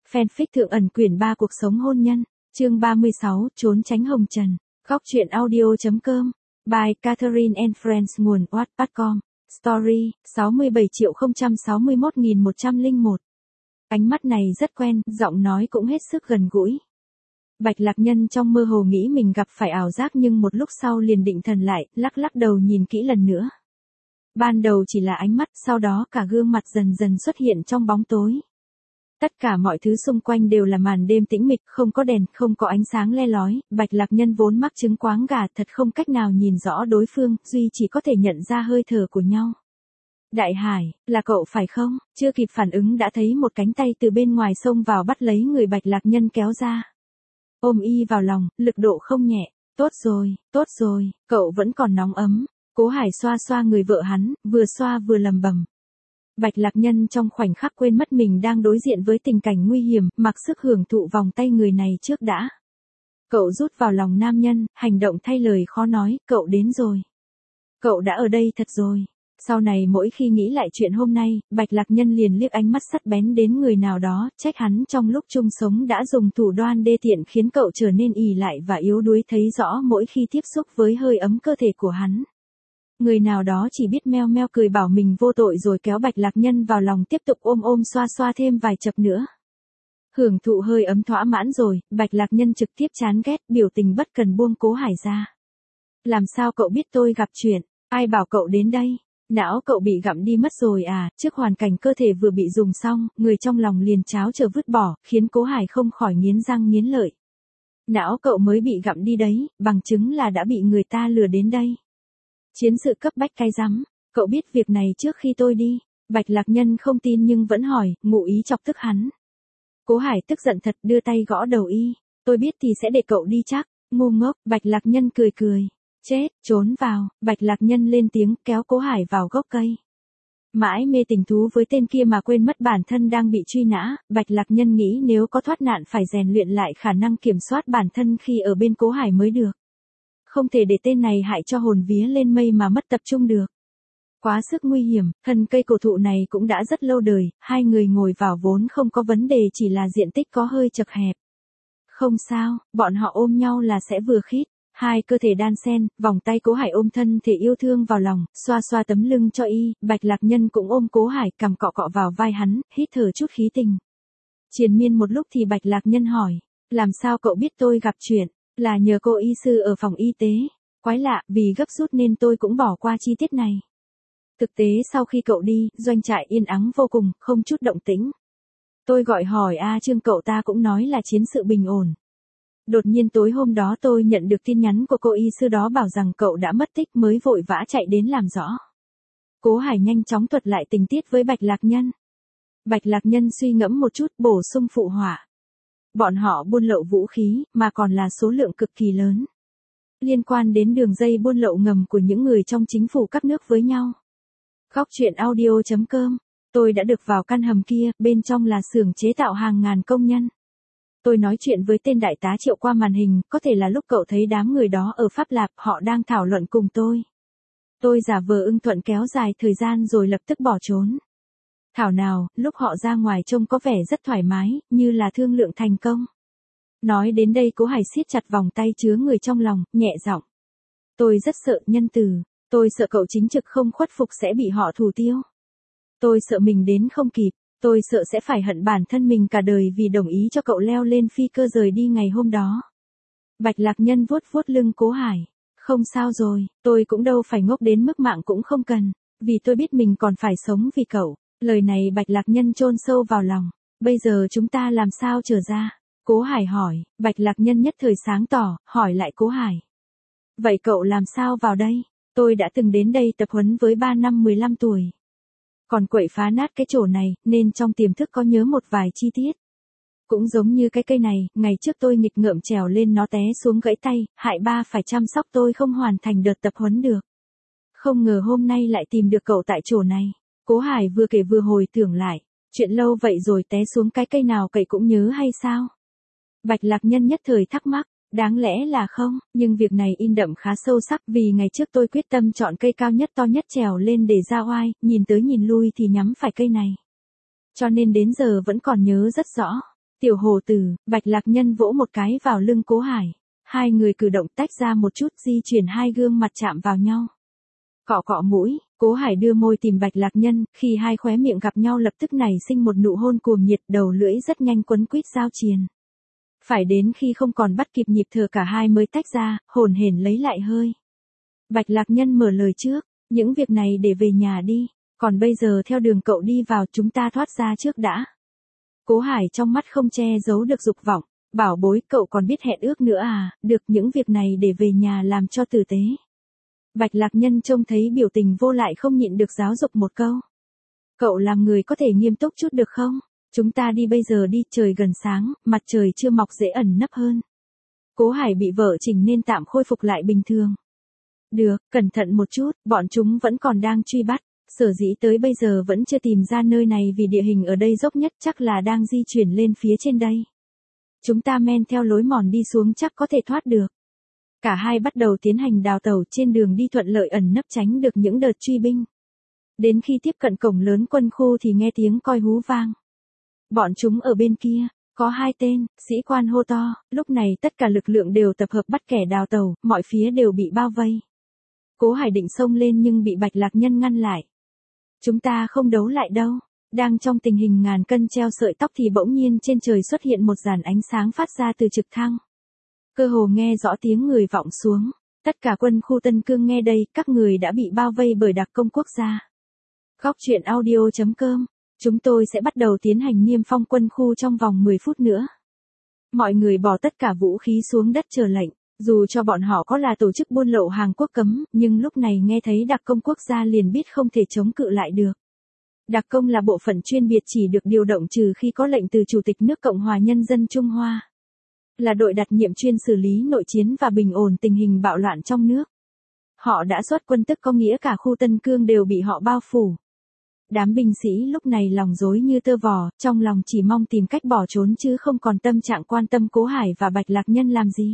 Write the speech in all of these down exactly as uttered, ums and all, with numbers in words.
Fanfic Thượng ẩn quyển ba cuộc sống hôn nhân, chương ba mươi sáu, trốn tránh hồng trần. Góc truyện audio.com, by Catherine and Friends, nguồn wattpad chấm com, story, sáu mươi bảy triệu không trăm sáu mươi mốt nghìn một trăm lẻ một. Ánh mắt này rất quen, giọng nói cũng hết sức gần gũi. Bạch Lạc Nhân trong mơ hồ nghĩ mình gặp phải ảo giác, nhưng một lúc sau liền định thần lại, lắc lắc đầu nhìn kỹ lần nữa. Ban đầu chỉ là ánh mắt, sau đó cả gương mặt dần dần xuất hiện trong bóng tối. Tất cả mọi thứ xung quanh đều là màn đêm tĩnh mịch, không có đèn, không có ánh sáng le lói. Bạch Lạc Nhân vốn mắc chứng quáng gà, thật không cách nào nhìn rõ đối phương, duy chỉ có thể nhận ra hơi thở của nhau. Đại Hải, là cậu phải không? Chưa kịp phản ứng đã thấy một cánh tay từ bên ngoài xông vào bắt lấy người Bạch Lạc Nhân kéo ra. Ôm y vào lòng, lực độ không nhẹ. Tốt rồi, tốt rồi, cậu vẫn còn nóng ấm. Cố Hải xoa xoa người vợ hắn, vừa xoa vừa lầm bầm. Bạch Lạc Nhân trong khoảnh khắc quên mất mình đang đối diện với tình cảnh nguy hiểm, mặc sức hưởng thụ vòng tay người này trước đã. Cậu rút vào lòng nam nhân, hành động thay lời khó nói, cậu đến rồi. Cậu đã ở đây thật rồi. Sau này mỗi khi nghĩ lại chuyện hôm nay, Bạch Lạc Nhân liền liếc ánh mắt sắc bén đến người nào đó, trách hắn trong lúc chung sống đã dùng thủ đoan đê tiện khiến cậu trở nên ì lại và yếu đuối, thấy rõ mỗi khi tiếp xúc với hơi ấm cơ thể của hắn. Người nào đó chỉ biết meo meo cười bảo mình vô tội rồi kéo Bạch Lạc Nhân vào lòng tiếp tục ôm ôm xoa xoa thêm vài chập nữa. Hưởng thụ hơi ấm thỏa mãn rồi, Bạch Lạc Nhân trực tiếp chán ghét, biểu tình bất cần buông Cố Hải ra. Làm sao cậu biết tôi gặp chuyện, ai bảo cậu đến đây? Não cậu bị gặm đi mất rồi à? Trước hoàn cảnh cơ thể vừa bị dùng xong, người trong lòng liền cháo chờ vứt bỏ, khiến Cố Hải không khỏi nghiến răng nghiến lợi. Não cậu mới bị gặm đi đấy, bằng chứng là đã bị người ta lừa đến đây. Chiến sự cấp bách cái rắm, cậu biết việc này trước khi tôi đi. Bạch Lạc Nhân không tin nhưng vẫn hỏi, ngụ ý chọc tức hắn. Cố Hải tức giận thật, đưa tay gõ đầu y. Tôi biết thì sẽ để cậu đi chắc. Ngu ngốc. Bạch Lạc Nhân cười cười. Chết, trốn vào. Bạch Lạc Nhân lên tiếng, kéo Cố Hải vào gốc cây. Mãi mê tình thú với tên kia mà quên mất bản thân đang bị truy nã. Bạch Lạc Nhân nghĩ nếu có thoát nạn phải rèn luyện lại khả năng kiểm soát bản thân khi ở bên Cố Hải mới được. Không thể để tên này hại cho hồn vía lên mây mà mất tập trung được. Quá sức nguy hiểm, thân cây cổ thụ này cũng đã rất lâu đời, hai người ngồi vào vốn không có vấn đề, chỉ là diện tích có hơi chật hẹp. Không sao, bọn họ ôm nhau là sẽ vừa khít. Hai cơ thể đan xen, vòng tay Cố Hải ôm thân thể yêu thương vào lòng, xoa xoa tấm lưng cho y. Bạch Lạc Nhân cũng ôm Cố Hải, cằm cọ cọ vào vai hắn, hít thở chút khí tình. Triền miên một lúc thì Bạch Lạc Nhân hỏi, làm sao cậu biết tôi gặp chuyện? Là nhờ cô y sư ở phòng y tế. Quái lạ, vì gấp rút nên tôi cũng bỏ qua chi tiết này. Thực tế sau khi cậu đi, doanh trại yên ắng vô cùng, không chút động tĩnh. Tôi gọi hỏi A Trương, cậu ta cũng nói là chiến sự bình ổn. Đột nhiên tối hôm đó tôi nhận được tin nhắn của cô y sư đó bảo rằng cậu đã mất tích, mới vội vã chạy đến làm rõ. Cố Hải nhanh chóng thuật lại tình tiết với Bạch Lạc Nhân. Bạch Lạc Nhân suy ngẫm một chút, bổ sung phụ họa. Bọn họ buôn lậu vũ khí, mà còn là số lượng cực kỳ lớn. Liên quan đến đường dây buôn lậu ngầm của những người trong chính phủ các nước với nhau. Góc truyện audio.com, tôi đã được vào căn hầm kia, bên trong là xưởng chế tạo hàng ngàn công nhân. Tôi nói chuyện với tên đại tá Triệu qua màn hình, có thể là lúc cậu thấy đám người đó ở Pháp Lạp, họ đang thảo luận cùng tôi. Tôi giả vờ ưng thuận kéo dài thời gian rồi lập tức bỏ trốn. Thảo nào, lúc họ ra ngoài trông có vẻ rất thoải mái, như là thương lượng thành công. Nói đến đây Cố Hải siết chặt vòng tay chứa người trong lòng, nhẹ giọng. Tôi rất sợ nhân từ, tôi sợ cậu chính trực không khuất phục sẽ bị họ thủ tiêu. Tôi sợ mình đến không kịp, tôi sợ sẽ phải hận bản thân mình cả đời vì đồng ý cho cậu leo lên phi cơ rời đi ngày hôm đó. Bạch Lạc Nhân vuốt vuốt lưng Cố Hải. Không sao rồi, tôi cũng đâu phải ngốc đến mức mạng cũng không cần, vì tôi biết mình còn phải sống vì cậu. Lời này Bạch Lạc Nhân chôn sâu vào lòng. Bây giờ chúng ta làm sao trở ra? Cố Hải hỏi. Bạch Lạc Nhân nhất thời sáng tỏ, hỏi lại Cố Hải. Vậy cậu làm sao vào đây? Tôi đã từng đến đây tập huấn với ba năm mười lăm tuổi. Còn quậy phá nát cái chỗ này, nên trong tiềm thức có nhớ một vài chi tiết. Cũng giống như cái cây này, ngày trước tôi nghịch ngợm trèo lên nó té xuống gãy tay, hại ba phải chăm sóc tôi không hoàn thành đợt tập huấn được. Không ngờ hôm nay lại tìm được cậu tại chỗ này. Cố Hải vừa kể vừa hồi tưởng lại, chuyện lâu vậy rồi té xuống cái cây nào cậy cũng nhớ hay sao? Bạch Lạc Nhân nhất thời thắc mắc, đáng lẽ là không, nhưng việc này in đậm khá sâu sắc vì ngày trước tôi quyết tâm chọn cây cao nhất to nhất trèo lên để ra oai, nhìn tới nhìn lui thì nhắm phải cây này. Cho nên đến giờ vẫn còn nhớ rất rõ. Tiểu hồ tử, Bạch Lạc Nhân vỗ một cái vào lưng Cố Hải. Hai người cử động tách ra một chút, di chuyển hai gương mặt chạm vào nhau. Cọ cọ mũi, Cố Hải đưa môi tìm Bạch Lạc Nhân, khi hai khóe miệng gặp nhau lập tức nảy sinh một nụ hôn cuồng nhiệt, đầu lưỡi rất nhanh quấn quýt giao triền. Phải đến khi không còn bắt kịp nhịp thở cả hai mới tách ra, hồn hển lấy lại hơi. Bạch Lạc Nhân mở lời trước, những việc này để về nhà đi, còn bây giờ theo đường cậu đi vào, chúng ta thoát ra trước đã. Cố Hải trong mắt không che giấu được dục vọng, bảo bối, cậu còn biết hẹn ước nữa à, được, những việc này để về nhà làm cho tử tế. Bạch Lạc Nhân trông thấy biểu tình vô lại không nhịn được giáo dục một câu. Cậu làm người có thể nghiêm túc chút được không? Chúng ta đi bây giờ đi, trời gần sáng, mặt trời chưa mọc dễ ẩn nấp hơn. Cố Hải bị vợ chỉnh nên tạm khôi phục lại bình thường. Được, cẩn thận một chút, bọn chúng vẫn còn đang truy bắt. Sở dĩ tới bây giờ vẫn chưa tìm ra nơi này vì địa hình ở đây dốc nhất, chắc là đang di chuyển lên phía trên đây. Chúng ta men theo lối mòn đi xuống chắc có thể thoát được. Cả hai bắt đầu tiến hành đào tẩu, trên đường đi thuận lợi ẩn nấp tránh được những đợt truy binh. Đến khi tiếp cận cổng lớn quân khu thì nghe tiếng còi hú vang. Bọn chúng ở bên kia, có hai tên, sĩ quan hô to, lúc này tất cả lực lượng đều tập hợp bắt kẻ đào tẩu, mọi phía đều bị bao vây. Cố Hải định xông lên nhưng bị Bạch Lạc Nhân ngăn lại. Chúng ta không đấu lại đâu. Đang trong tình hình ngàn cân treo sợi tóc thì bỗng nhiên trên trời xuất hiện một dàn ánh sáng phát ra từ trực thăng. Cơ hồ nghe rõ tiếng người vọng xuống. Tất cả quân khu Tân Cương nghe đây, các người đã bị bao vây bởi đặc công quốc gia. Góc truyện audio chấm com. Chúng tôi sẽ bắt đầu tiến hành niêm phong quân khu trong vòng mười phút nữa. Mọi người bỏ tất cả vũ khí xuống đất chờ lệnh. Dù cho bọn họ có là tổ chức buôn lậu hàng quốc cấm, nhưng lúc này nghe thấy đặc công quốc gia liền biết không thể chống cự lại được. Đặc công là bộ phận chuyên biệt chỉ được điều động trừ khi có lệnh từ Chủ tịch nước Cộng hòa Nhân dân Trung Hoa. Là đội đặc nhiệm chuyên xử lý nội chiến và bình ổn tình hình bạo loạn trong nước. Họ đã xuất quân tức có nghĩa cả khu Tân Cương đều bị họ bao phủ. Đám binh sĩ lúc này lòng rối như tơ vò, trong lòng chỉ mong tìm cách bỏ trốn chứ không còn tâm trạng quan tâm Cố Hải và Bạch Lạc Nhân làm gì.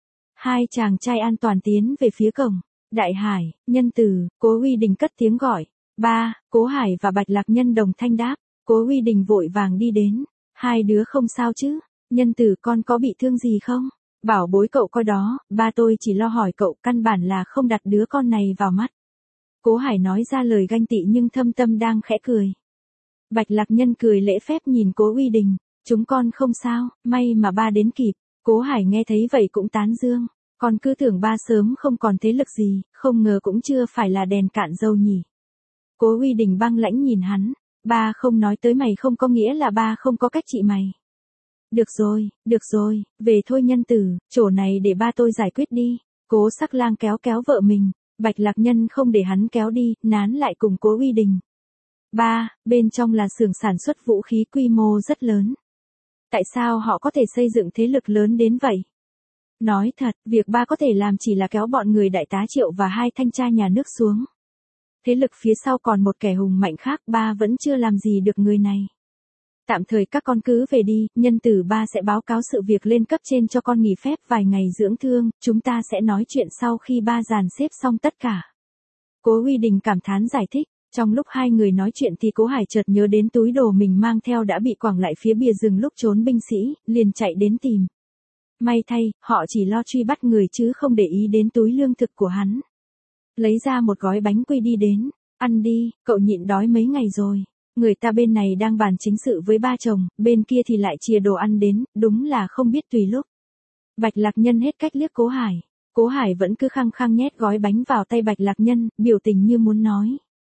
Hai chàng trai an toàn tiến về phía cổng. Đại Hải, Nhân Từ, Cố Uy Đình cất tiếng gọi. Ba, Cố Hải và Bạch Lạc Nhân đồng thanh đáp. Cố Uy Đình vội vàng đi đến. Hai đứa không sao chứ? Nhân Từ, con có bị thương gì không? Bảo bối cậu coi đó, ba tôi chỉ lo hỏi cậu, căn bản là không đặt đứa con này vào mắt. Cố Hải nói ra lời ganh tị nhưng thâm tâm đang khẽ cười. Bạch Lạc Nhân cười lễ phép nhìn Cố Uy Đình. Chúng con không sao, may mà ba đến kịp. Cố Hải nghe thấy vậy cũng tán dương. Con cứ tưởng ba sớm không còn thế lực gì, không ngờ cũng chưa phải là đèn cạn dầu nhỉ. Cố Uy Đình băng lãnh nhìn hắn. Ba không nói tới mày không có nghĩa là ba không có cách trị mày. Được rồi, được rồi, về thôi Nhân Tử, chỗ này để ba tôi giải quyết đi. Cố Sắc Lang kéo kéo vợ mình. Bạch Lạc Nhân không để hắn kéo đi, nán lại cùng Cố Uy Đình. Ba, bên trong là xưởng sản xuất vũ khí quy mô rất lớn. Tại sao họ có thể xây dựng thế lực lớn đến vậy? Nói thật, việc ba có thể làm chỉ là kéo bọn người đại tá Triệu và hai thanh tra nhà nước xuống. Thế lực phía sau còn một kẻ hùng mạnh khác, ba vẫn chưa làm gì được người này. Tạm thời các con cứ về đi, Nhân Tử, ba sẽ báo cáo sự việc lên cấp trên cho con nghỉ phép vài ngày dưỡng thương, chúng ta sẽ nói chuyện sau khi ba dàn xếp xong tất cả. Cố Uy Đình cảm thán giải thích. Trong lúc hai người nói chuyện thì Cố Hải chợt nhớ đến túi đồ mình mang theo đã bị quẳng lại phía bìa rừng lúc trốn binh sĩ, liền chạy đến tìm. May thay, họ chỉ lo truy bắt người chứ không để ý đến túi lương thực của hắn. Lấy ra một gói bánh quy đi đến. Ăn đi, cậu nhịn đói mấy ngày rồi. Người ta bên này đang bàn chính sự với ba chồng, bên kia thì lại chia đồ ăn đến, đúng là không biết tùy lúc. Bạch Lạc Nhân hết cách liếc Cố Hải. Cố Hải vẫn cứ khăng khăng nhét gói bánh vào tay Bạch Lạc Nhân, biểu tình như muốn nói.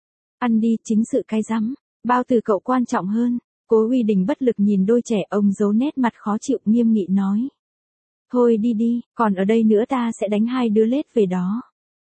Ăn đi, chính sự cay rắm. Bao từ cậu quan trọng hơn. Cố Uy Đình bất lực nhìn đôi trẻ ông giấu nét mặt khó chịu nghiêm nghị nói. Thôi đi đi, còn ở đây nữa ta sẽ đánh hai đứa lết về đó.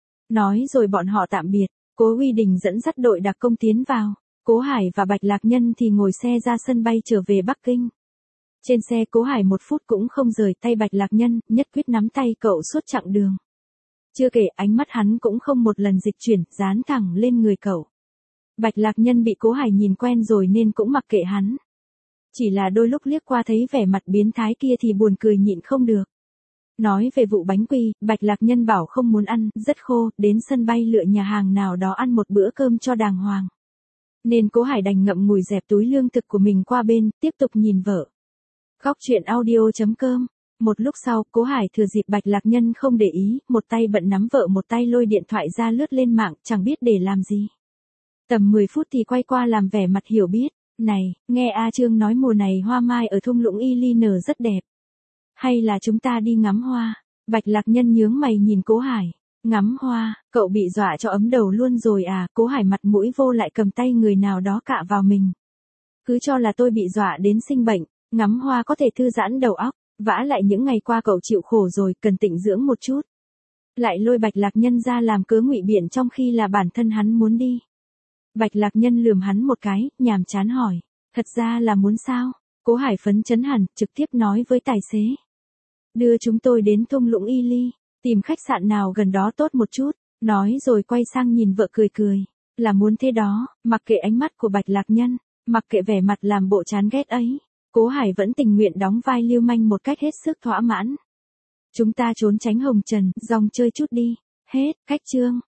Nói rồi bọn họ tạm biệt. Cố Uy Đình dẫn dắt đội đặc công tiến vào. Cố Hải và Bạch Lạc Nhân thì ngồi xe ra sân bay trở về Bắc Kinh. Trên xe Cố Hải một phút cũng không rời tay Bạch Lạc Nhân, nhất quyết nắm tay cậu suốt chặng đường. Chưa kể ánh mắt hắn cũng không một lần dịch chuyển, dán thẳng lên người cậu. Bạch Lạc Nhân bị Cố Hải nhìn quen rồi nên cũng mặc kệ hắn. Chỉ là đôi lúc liếc qua thấy vẻ mặt biến thái kia thì buồn cười nhịn không được. Nói về vụ bánh quy, Bạch Lạc Nhân bảo không muốn ăn, rất khô, đến sân bay lựa nhà hàng nào đó ăn một bữa cơm cho đàng hoàng. Nên Cố Hải đành ngậm ngùi dẹp túi lương thực của mình qua bên, tiếp tục nhìn vợ. Khóc chuyện audio.com. Một lúc sau, Cố Hải thừa dịp Bạch Lạc Nhân không để ý, một tay bận nắm vợ một tay lôi điện thoại ra lướt lên mạng, chẳng biết để làm gì. Tầm mười phút thì quay qua làm vẻ mặt hiểu biết. Này, nghe A Trương nói mùa này hoa mai ở thung lũng Y Ly nở rất đẹp. Hay là chúng ta đi ngắm hoa? Bạch Lạc Nhân nhướng mày nhìn Cố Hải. Ngắm hoa, cậu bị dọa cho ấm đầu luôn rồi à? Cố Hải mặt mũi vô lại cầm tay người nào đó cạ vào mình. Cứ cho là tôi bị dọa đến sinh bệnh, ngắm hoa có thể thư giãn đầu óc, vả lại những ngày qua cậu chịu khổ rồi, cần tịnh dưỡng một chút. Lại lôi Bạch Lạc Nhân ra làm cớ ngụy biện trong khi là bản thân hắn muốn đi. Bạch Lạc Nhân lườm hắn một cái, nhàm chán hỏi, thật ra là muốn sao? Cố Hải phấn chấn hẳn, trực tiếp nói với tài xế. Đưa chúng tôi đến thung lũng Y Ly, tìm khách sạn nào gần đó tốt một chút, nói rồi quay sang nhìn vợ cười cười. Là muốn thế đó, mặc kệ ánh mắt của Bạch Lạc Nhân, mặc kệ vẻ mặt làm bộ chán ghét ấy, Cố Hải vẫn tình nguyện đóng vai lưu manh một cách hết sức thỏa mãn. Chúng ta trốn tránh hồng trần, dòng chơi chút đi. Hết, khách chương.